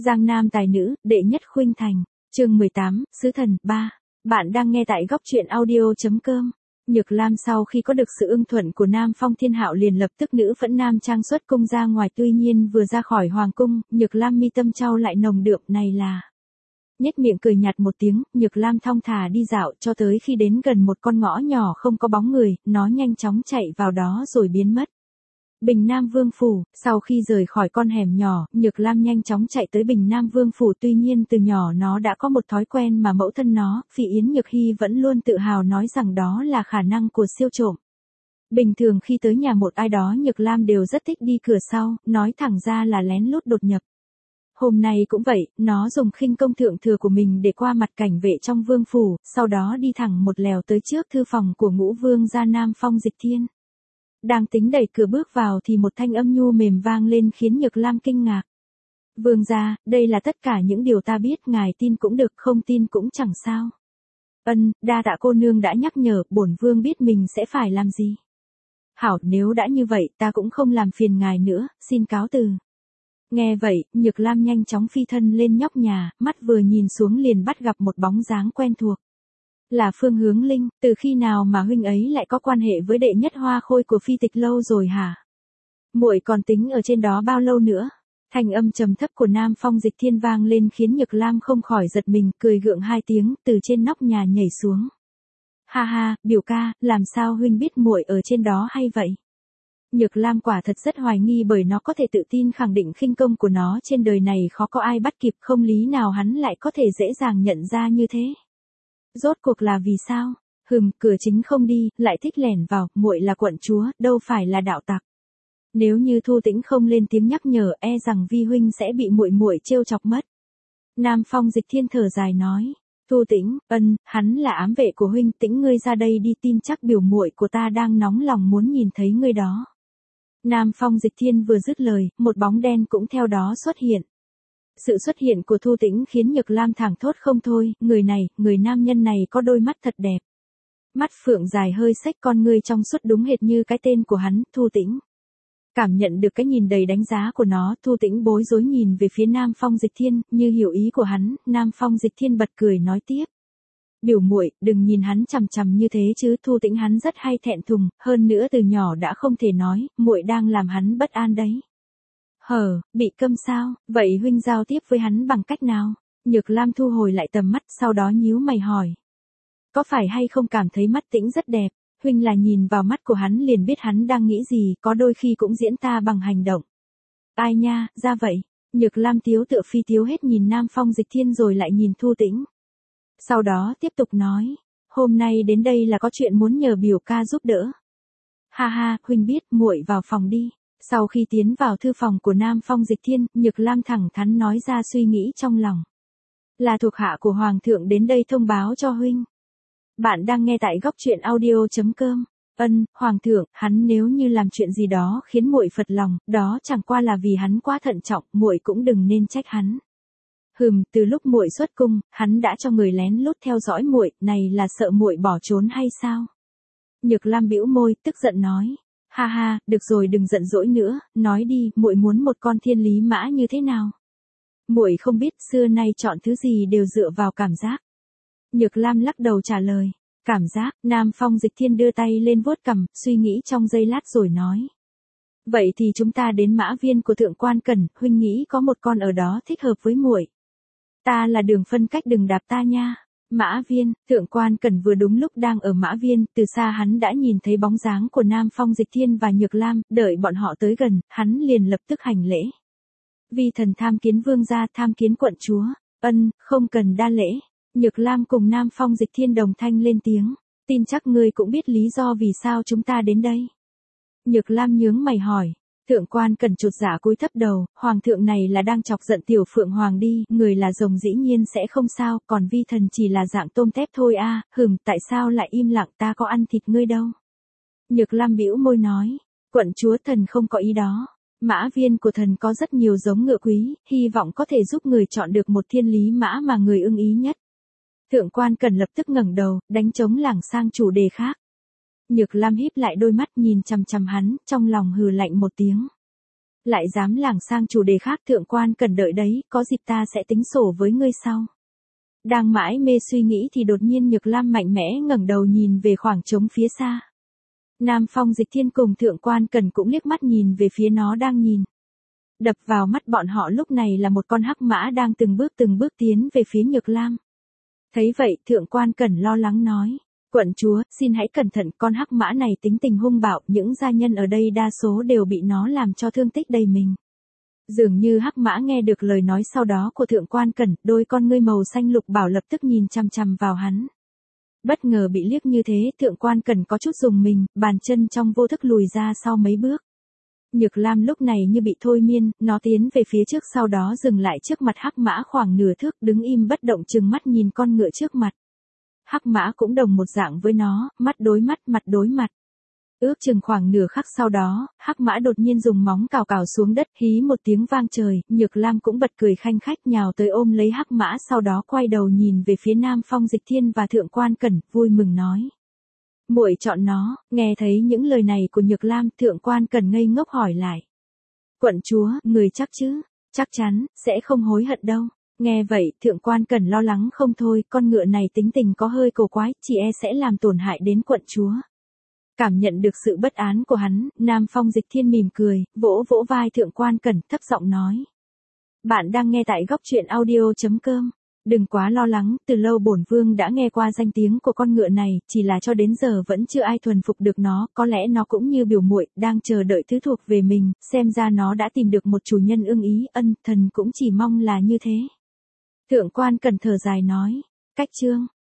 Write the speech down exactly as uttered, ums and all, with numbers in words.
Giang Nam tài nữ, đệ nhất khuynh thành. Chương mười tám, Sứ thần ba. Bạn đang nghe tại góc truyện audio.com. Nhược Lam sau khi có được sự ưng thuận của Nam Phong Thiên Hạo liền lập tức nữ phẫn nam trang xuất cung ra ngoài, tuy nhiên vừa ra khỏi hoàng cung, Nhược Lam mi tâm trao lại nồng đượm, này là. Nhếch miệng cười nhạt một tiếng, Nhược Lam thong thả đi dạo cho tới khi đến gần một con ngõ nhỏ không có bóng người, nó nhanh chóng chạy vào đó rồi biến mất. Bình Nam Vương Phủ. Sau khi rời khỏi con hẻm nhỏ, Nhược Lam nhanh chóng chạy tới Bình Nam Vương Phủ, tuy nhiên từ nhỏ nó đã có một thói quen mà mẫu thân nó, Phi Yến Nhược Hy vẫn luôn tự hào nói rằng đó là khả năng của siêu trộm. Bình thường khi tới nhà một ai đó Nhược Lam đều rất thích đi cửa sau, nói thẳng ra là lén lút đột nhập. Hôm nay cũng vậy, nó dùng khinh công thượng thừa của mình để qua mặt cảnh vệ trong vương phủ, sau đó đi thẳng một lèo tới trước thư phòng của Ngũ Vương gia Nam Phong Dịch Thiên. Đang tính đẩy cửa bước vào thì một thanh âm nhu mềm vang lên khiến Nhược Lam kinh ngạc. Vương gia, đây là tất cả những điều ta biết, ngài tin cũng được, không tin cũng chẳng sao. Ân, đa tạ cô nương đã nhắc nhở, bổn vương biết mình sẽ phải làm gì. Hảo, nếu đã như vậy ta cũng không làm phiền ngài nữa, xin cáo từ. Nghe vậy, Nhược Lam nhanh chóng phi thân lên nhóc nhà, mắt vừa nhìn xuống liền bắt gặp một bóng dáng quen thuộc. Là Phương Hướng Linh, từ khi nào mà huynh ấy lại có quan hệ với đệ nhất hoa khôi của Phi Tịch lâu rồi hả? Muội còn tính ở trên đó bao lâu nữa? Thanh âm trầm thấp của Nam Phong Dịch Thiên vang lên khiến Nhược Lam không khỏi giật mình, cười gượng hai tiếng, từ trên nóc nhà nhảy xuống. Ha ha, biểu ca, làm sao huynh biết muội ở trên đó hay vậy? Nhược Lam quả thật rất hoài nghi, bởi nó có thể tự tin khẳng định khinh công của nó trên đời này khó có ai bắt kịp, không lý nào hắn lại có thể dễ dàng nhận ra như thế. Rốt cuộc là vì sao? Hừm, cửa chính không đi, lại thích lẻn vào, muội là quận chúa, đâu phải là đạo tặc. Nếu như Thu Tĩnh không lên tiếng nhắc nhở, e rằng vi huynh sẽ bị muội muội trêu chọc mất. Nam Phong Dịch Thiên thở dài nói. Thu Tĩnh, ân, hắn là ám vệ của huynh, Tĩnh ngươi ra đây đi, tin chắc biểu muội của ta đang nóng lòng muốn nhìn thấy ngươi đó. Nam Phong Dịch Thiên vừa dứt lời, một bóng đen cũng theo đó xuất hiện. Sự xuất hiện của Thu Tĩnh khiến Nhược Lam thảng thốt không thôi, người này, người nam nhân này có đôi mắt thật đẹp. Mắt phượng dài hơi xếch, con ngươi trong suốt đúng hệt như cái tên của hắn, Thu Tĩnh. Cảm nhận được cái nhìn đầy đánh giá của nó, Thu Tĩnh bối rối nhìn về phía Nam Phong Dịch Thiên, như hiểu ý của hắn, Nam Phong Dịch Thiên bật cười nói tiếp. Biểu muội, đừng nhìn hắn chằm chằm như thế chứ, Thu Tĩnh hắn rất hay thẹn thùng, hơn nữa từ nhỏ đã không thể nói, muội đang làm hắn bất an đấy. Hờ, bị câm sao, vậy huynh giao tiếp với hắn bằng cách nào? Nhược Lam thu hồi lại tầm mắt, sau đó nhíu mày hỏi. Có phải hay không cảm thấy mắt Tĩnh rất đẹp, huynh là nhìn vào mắt của hắn liền biết hắn đang nghĩ gì, có đôi khi cũng diễn ta bằng hành động. Ai nha, ra vậy. Nhược Lam tiếu tựa phi tiếu hết nhìn Nam Phong Dịch Thiên rồi lại nhìn Thu Tĩnh. Sau đó tiếp tục nói, hôm nay đến đây là có chuyện muốn nhờ biểu ca giúp đỡ. Ha ha, huynh biết, muội vào phòng đi. Sau khi tiến vào thư phòng của Nam Phong Dịch Thiên, Nhược Lam thẳng thắn nói ra suy nghĩ trong lòng. Là thuộc hạ của Hoàng thượng đến đây thông báo cho huynh. Bạn đang nghe tại góc truyện audio.com. Ân, Hoàng thượng, hắn nếu như làm chuyện gì đó khiến muội phật lòng, đó chẳng qua là vì hắn quá thận trọng, muội cũng đừng nên trách hắn. Hừm, từ lúc muội xuất cung, hắn đã cho người lén lút theo dõi muội, này là sợ muội bỏ trốn hay sao? Nhược Lam bĩu môi, tức giận nói. Ha ha, được rồi, đừng giận dỗi nữa, nói đi, muội muốn một con thiên lý mã như thế nào? Muội không biết, xưa nay chọn thứ gì đều dựa vào cảm giác. Nhược Lam lắc đầu trả lời. Cảm giác, Nam Phong Dịch Thiên đưa tay lên vuốt cằm, suy nghĩ trong giây lát rồi nói. Vậy thì chúng ta đến mã viên của Thượng Quan Cẩn, huynh nghĩ có một con ở đó thích hợp với muội. Ta là Đường Phân Cách, đừng đạp ta nha. Mã viên, Thượng Quan Cẩn vừa đúng lúc đang ở mã viên, từ xa hắn đã nhìn thấy bóng dáng của Nam Phong Dịch Thiên và Nhược Lam, đợi bọn họ tới gần, hắn liền lập tức hành lễ. Vi thần tham kiến vương gia, tham kiến quận chúa. Ân, không cần đa lễ. Nhược Lam cùng Nam Phong Dịch Thiên đồng thanh lên tiếng, tin chắc ngươi cũng biết lý do vì sao chúng ta đến đây. Nhược Lam nhướng mày hỏi. Thượng Quan Cẩn chột dạ cúi thấp đầu, hoàng thượng này là đang chọc giận tiểu phượng hoàng đi, người là rồng dĩ nhiên sẽ không sao, còn vi thần chỉ là dạng tôm tép thôi a. À, hừm, tại sao lại im lặng, ta có ăn thịt ngươi đâu. Nhược Lam bĩu môi nói, quận chúa, thần không có ý đó. Mã viên của thần có rất nhiều giống ngựa quý, hy vọng có thể giúp người chọn được một thiên lý mã mà người ưng ý nhất. Thượng Quan Cẩn lập tức ngẩng đầu, đánh trống lảng sang chủ đề khác. Nhược Lam híp lại đôi mắt nhìn chằm chằm hắn, trong lòng hừ lạnh một tiếng. Lại dám lảng sang chủ đề khác, thượng quan cần đợi đấy, có dịp ta sẽ tính sổ với ngươi sau. Đang mãi mê suy nghĩ thì đột nhiên Nhược Lam mạnh mẽ ngẩng đầu nhìn về khoảng trống phía xa. Nam Phong Dịch Thiên cùng thượng quan cần cũng liếc mắt nhìn về phía nó đang nhìn. Đập vào mắt bọn họ lúc này là một con hắc mã đang từng bước từng bước tiến về phía Nhược Lam. Thấy vậy, thượng quan cần lo lắng nói. Quận chúa, xin hãy cẩn thận, con hắc mã này tính tình hung bạo, những gia nhân ở đây đa số đều bị nó làm cho thương tích đầy mình. Dường như hắc mã nghe được lời nói sau đó của thượng quan cẩn, đôi con ngươi màu xanh lục bảo lập tức nhìn chằm chằm vào hắn. Bất ngờ bị liếc như thế, thượng quan cẩn có chút rùng mình, bàn chân trong vô thức lùi ra sau mấy bước. Nhược Lam lúc này như bị thôi miên, nó tiến về phía trước sau đó dừng lại trước mặt hắc mã khoảng nửa thước, đứng im bất động trừng mắt nhìn con ngựa trước mặt. Hắc mã cũng đồng một dạng với nó, mắt đối mắt, mặt đối mặt. Ước chừng khoảng nửa khắc sau đó, hắc mã đột nhiên dùng móng cào cào xuống đất, hí một tiếng vang trời, Nhược Lam cũng bật cười khanh khách nhào tới ôm lấy hắc mã, sau đó quay đầu nhìn về phía Nam Phong Dịch Thiên và thượng quan cẩn, vui mừng nói. Muội chọn nó. Nghe thấy những lời này của Nhược Lam, thượng quan cẩn ngây ngốc hỏi lại. Quận chúa, người chắc chứ? Chắc chắn, sẽ không hối hận đâu. Nghe vậy, thượng quan cẩn lo lắng không thôi, con ngựa này tính tình có hơi cổ quái, chỉ e sẽ làm tổn hại đến quận chúa. Cảm nhận được sự bất án của hắn, Nam Phong Dịch Thiên mỉm cười, vỗ vỗ vai thượng quan cẩn, thấp giọng nói. Bạn đang nghe tại góc truyện audio chấm com. Đừng quá lo lắng, từ lâu bổn vương đã nghe qua danh tiếng của con ngựa này, chỉ là cho đến giờ vẫn chưa ai thuần phục được nó, có lẽ nó cũng như biểu muội, đang chờ đợi thứ thuộc về mình, xem ra nó đã tìm được một chủ nhân ưng ý, ân, thần cũng chỉ mong là như thế. Thượng quan cẩn thở dài nói, cách chương.